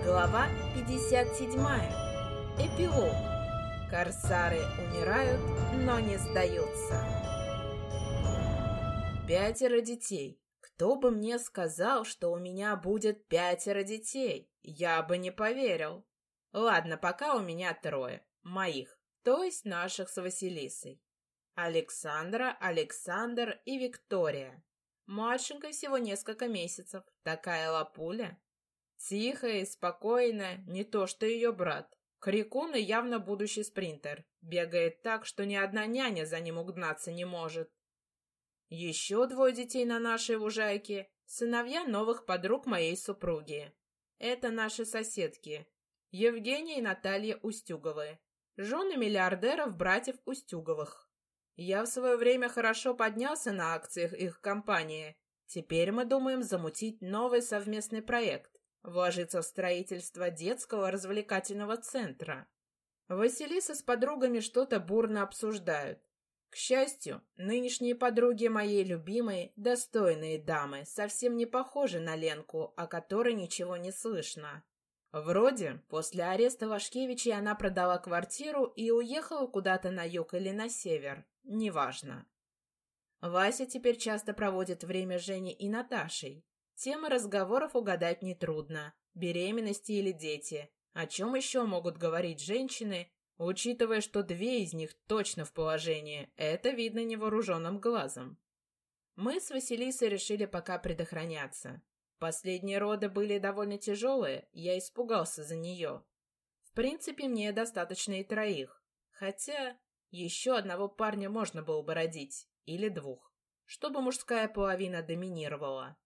Глава 57. Эпилог. Корсары умирают, но не сдаются. 5 детей. Кто бы мне сказал, что у меня будет 5 детей? Я бы не поверил. Ладно, пока у меня 3. Моих, то есть наших с Василисой. Александра, Александр и Виктория. Младшенькой всего несколько месяцев. Такая лапуля. Тихая и спокойная, не то что ее брат. Крикун и явно будущий спринтер. Бегает так, что ни одна няня за ним угнаться не может. Еще 2 детей на нашей лужайке. Сыновья новых подруг моей супруги. Это наши соседки. Евгения и Наталья Устюговы. Жены миллиардеров братьев Устюговых. Я в свое время хорошо поднялся на акциях их компании. Теперь мы думаем замутить новый совместный проект. Вложиться в строительство детского развлекательного центра. Василиса с подругами что-то бурно обсуждают. К счастью, нынешние подруги моей любимой, достойные дамы, совсем не похожи на Ленку, о которой ничего не слышно. Вроде, после ареста Вашкевичей она продала квартиру и уехала куда-то на юг или на север, неважно. Вася теперь часто проводит время с Женей и Наташей. Темы разговоров угадать нетрудно. Беременности или дети. О чем еще могут говорить женщины, учитывая, что 2 из них точно в положении. Это видно невооруженным глазом. Мы с Василисой решили пока предохраняться. Последние роды были довольно тяжелые, я испугался за нее. В принципе, мне достаточно и 3. Хотя еще одного парня можно было бы родить. Или 2. Чтобы мужская половина доминировала.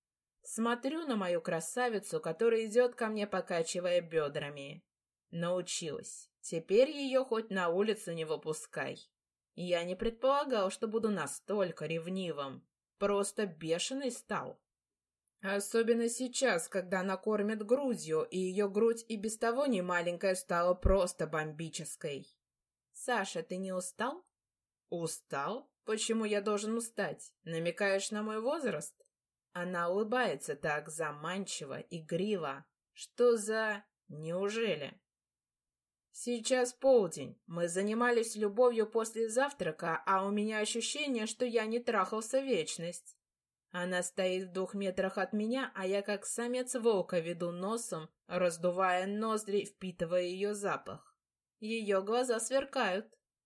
Смотрю на мою красавицу, которая идет ко мне, покачивая бедрами. Научилась. Теперь ее хоть на улицу не выпускай. Я не предполагал, что буду настолько ревнивым. Просто бешеный стал. Особенно сейчас, когда она кормит грудью, и ее грудь и без того немаленькая стала просто бомбической. «Саша, ты не устал?» «Устал? Почему я должен устать? Намекаешь на мой возраст?» Она улыбается так заманчиво, игриво. Что за... Неужели? Сейчас полдень. Мы занимались любовью после завтрака, а у меня ощущение, что я не трахался вечность. Она стоит в 2 метрах от меня, а я как самец волка веду носом, раздувая ноздри, впитывая ее запах. Ее глаза сверкают.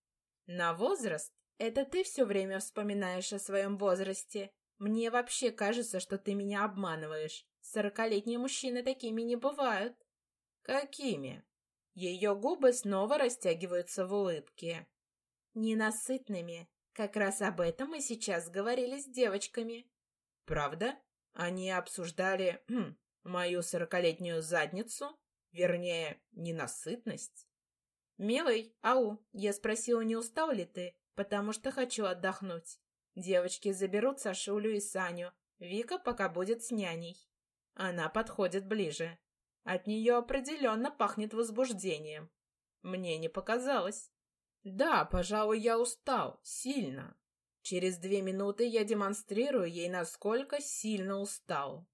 На возраст? Это ты все время вспоминаешь о своем возрасте? Мне вообще кажется, что ты меня обманываешь. 40-летние мужчины такими не бывают. Какими? Ее губы снова растягиваются в улыбке. Ненасытными. Как раз об этом мы сейчас говорили с девочками. Правда? Они обсуждали, мою 40-летнюю задницу? Вернее, ненасытность? Милый, ау, я спросила, не устал ли ты? Потому что хочу отдохнуть. Девочки заберут Сашулю и Саню. Вика пока будет с няней. Она подходит ближе. От нее определенно пахнет возбуждением. Мне не показалось. Да, пожалуй, я устал. Сильно. Через 2 минуты я демонстрирую ей, насколько сильно устал.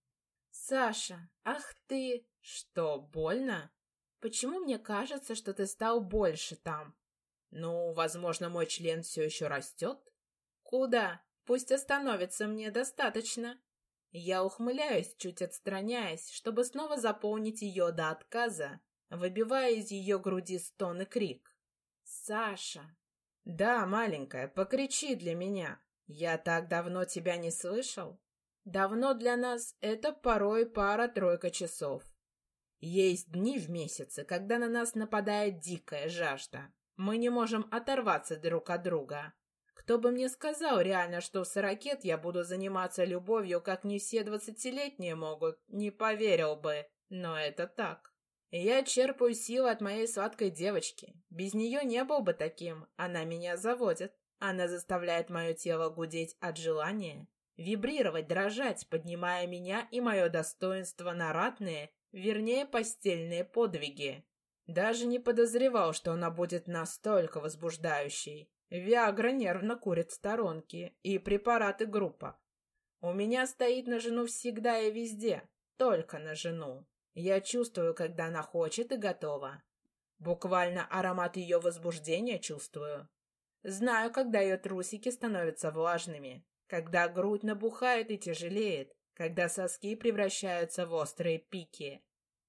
Саша, ах ты... Что, больно? Почему мне кажется, что ты стал больше там? Ну, возможно, мой член все еще растет? Куда? Пусть остановится, мне достаточно. Я ухмыляюсь, чуть отстраняясь, чтобы снова заполнить ее до отказа, выбивая из ее груди стон и крик. Саша. Да, маленькая, покричи для меня. Я так давно тебя не слышал. Давно для нас это порой 2-3 часов. Есть дни в месяце, когда на нас нападает дикая жажда. Мы не можем оторваться друг от друга. Кто бы мне сказал реально, что в 40 я буду заниматься любовью, как не все 20-летние могут, не поверил бы, но это так. Я черпаю силы от моей сладкой девочки. Без нее не был бы таким, она меня заводит. Она заставляет мое тело гудеть от желания, вибрировать, дрожать, поднимая меня и мое достоинство на ратные, вернее, постельные подвиги. Даже не подозревал, что она будет настолько возбуждающей. Виагра нервно курит в сторонке, и препараты группа. У меня стоит на жену всегда и везде, только на жену. Я чувствую, когда она хочет и готова. Буквально аромат ее возбуждения чувствую. Знаю, когда ее трусики становятся влажными, когда грудь набухает и тяжелеет, когда соски превращаются в острые пики.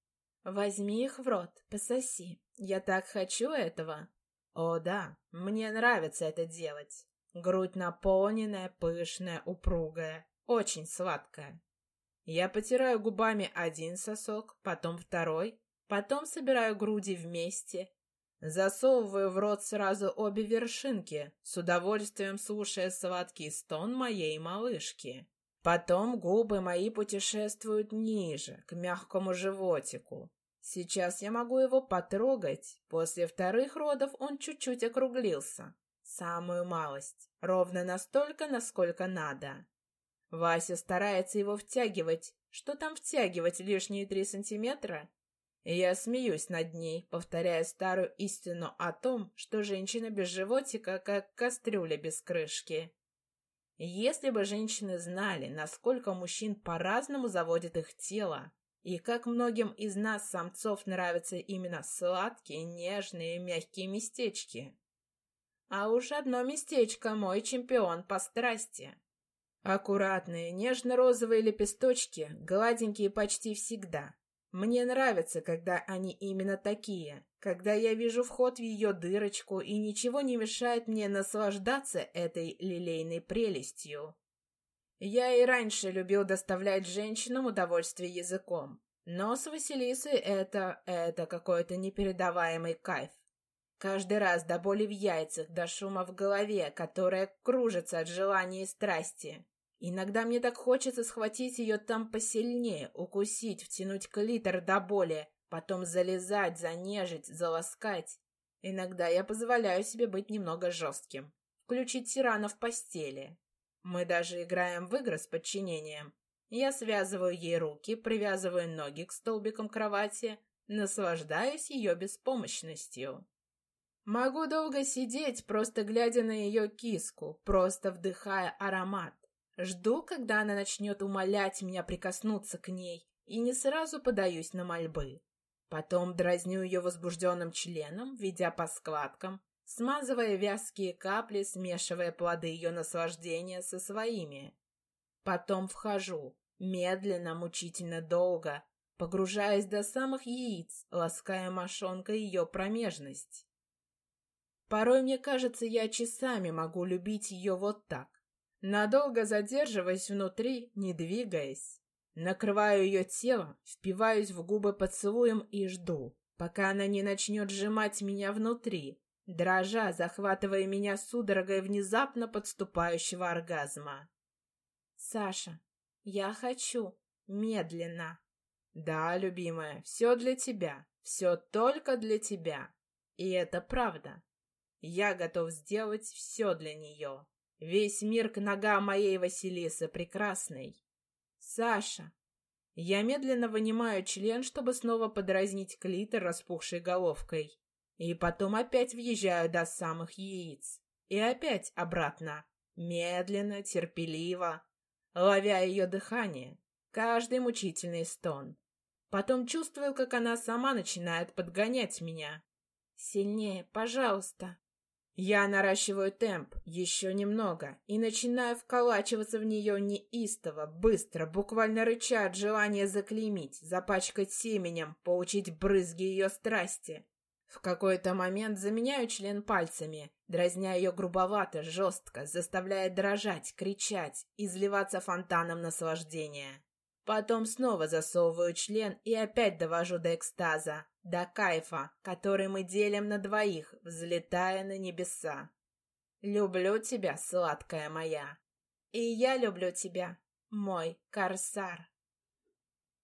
Возьми их в рот, пососи. Я так хочу этого. О да, мне нравится это делать. Грудь наполненная, пышная, упругая, очень сладкая. Я потираю губами один сосок, потом второй, потом собираю груди вместе, засовываю в рот сразу обе вершинки, с удовольствием слушая сладкий стон моей малышки. Потом губы мои путешествуют ниже, к мягкому животику. Сейчас я могу его потрогать. После вторых родов он чуть-чуть округлился. Самую малость. Ровно настолько, насколько надо. Вася старается его втягивать. Что там втягивать лишние 3 сантиметра? И я смеюсь над ней, повторяя старую истину о том, что женщина без животика, как кастрюля без крышки. Если бы женщины знали, насколько мужчин по-разному заводит их тело, и как многим из нас, самцов, нравятся именно сладкие, нежные, мягкие местечки. А уж одно местечко мой чемпион по страсти. Аккуратные, нежно-розовые лепесточки, гладенькие почти всегда. Мне нравится, когда они именно такие, когда я вижу вход в ее дырочку, и ничего не мешает мне наслаждаться этой лилейной прелестью. Я и раньше любил доставлять женщинам удовольствие языком, но с Василисой это какой-то непередаваемый кайф. Каждый раз до боли в яйцах, до шума в голове, которая кружится от желания и страсти. Иногда мне так хочется схватить ее там посильнее, укусить, втянуть клитор до боли, потом залезать, занежить, заласкать. Иногда я позволяю себе быть немного жестким, включить тирана в постели. Мы даже играем в игры с подчинением. Я связываю ей руки, привязываю ноги к столбикам кровати, наслаждаюсь ее беспомощностью. Могу долго сидеть, просто глядя на ее киску, просто вдыхая аромат. Жду, когда она начнет умолять меня прикоснуться к ней, и не сразу подаюсь на мольбы. Потом дразню ее возбужденным членом, ведя по складкам, смазывая вязкие капли, смешивая плоды ее наслаждения со своими. Потом вхожу, медленно, мучительно долго, погружаясь до самых яиц, лаская мошонкой ее промежность. Порой мне кажется, я часами могу любить ее вот так, надолго задерживаясь внутри, не двигаясь. Накрываю ее тело, впиваюсь в губы поцелуем и жду, пока она не начнет сжимать меня внутри, дрожа, захватывая меня судорогой внезапно подступающего оргазма. «Саша, я хочу. Медленно». «Да, любимая, все для тебя, все только для тебя. И это правда. Я готов сделать все для нее. Весь мир к ногам моей Василисы прекрасной. Саша». Я медленно вынимаю член, чтобы снова подразнить клитор распухшей головкой. И потом опять въезжаю до самых яиц. И опять обратно. Медленно, терпеливо, ловя ее дыхание, каждый мучительный стон. Потом чувствую, как она сама начинает подгонять меня. «Сильнее, пожалуйста». Я наращиваю темп еще немного и начинаю вколачиваться в нее неистово, быстро, буквально рыча от желания заклеймить, запачкать семенем, получить брызги ее страсти. В какой-то момент заменяю член пальцами, дразня ее грубовато, жестко, заставляя дрожать, кричать, изливаться фонтаном наслаждения. Потом снова засовываю член и опять довожу до экстаза, до кайфа, который мы делим на двоих, взлетая на небеса. Люблю тебя, сладкая моя. И я люблю тебя, мой корсар.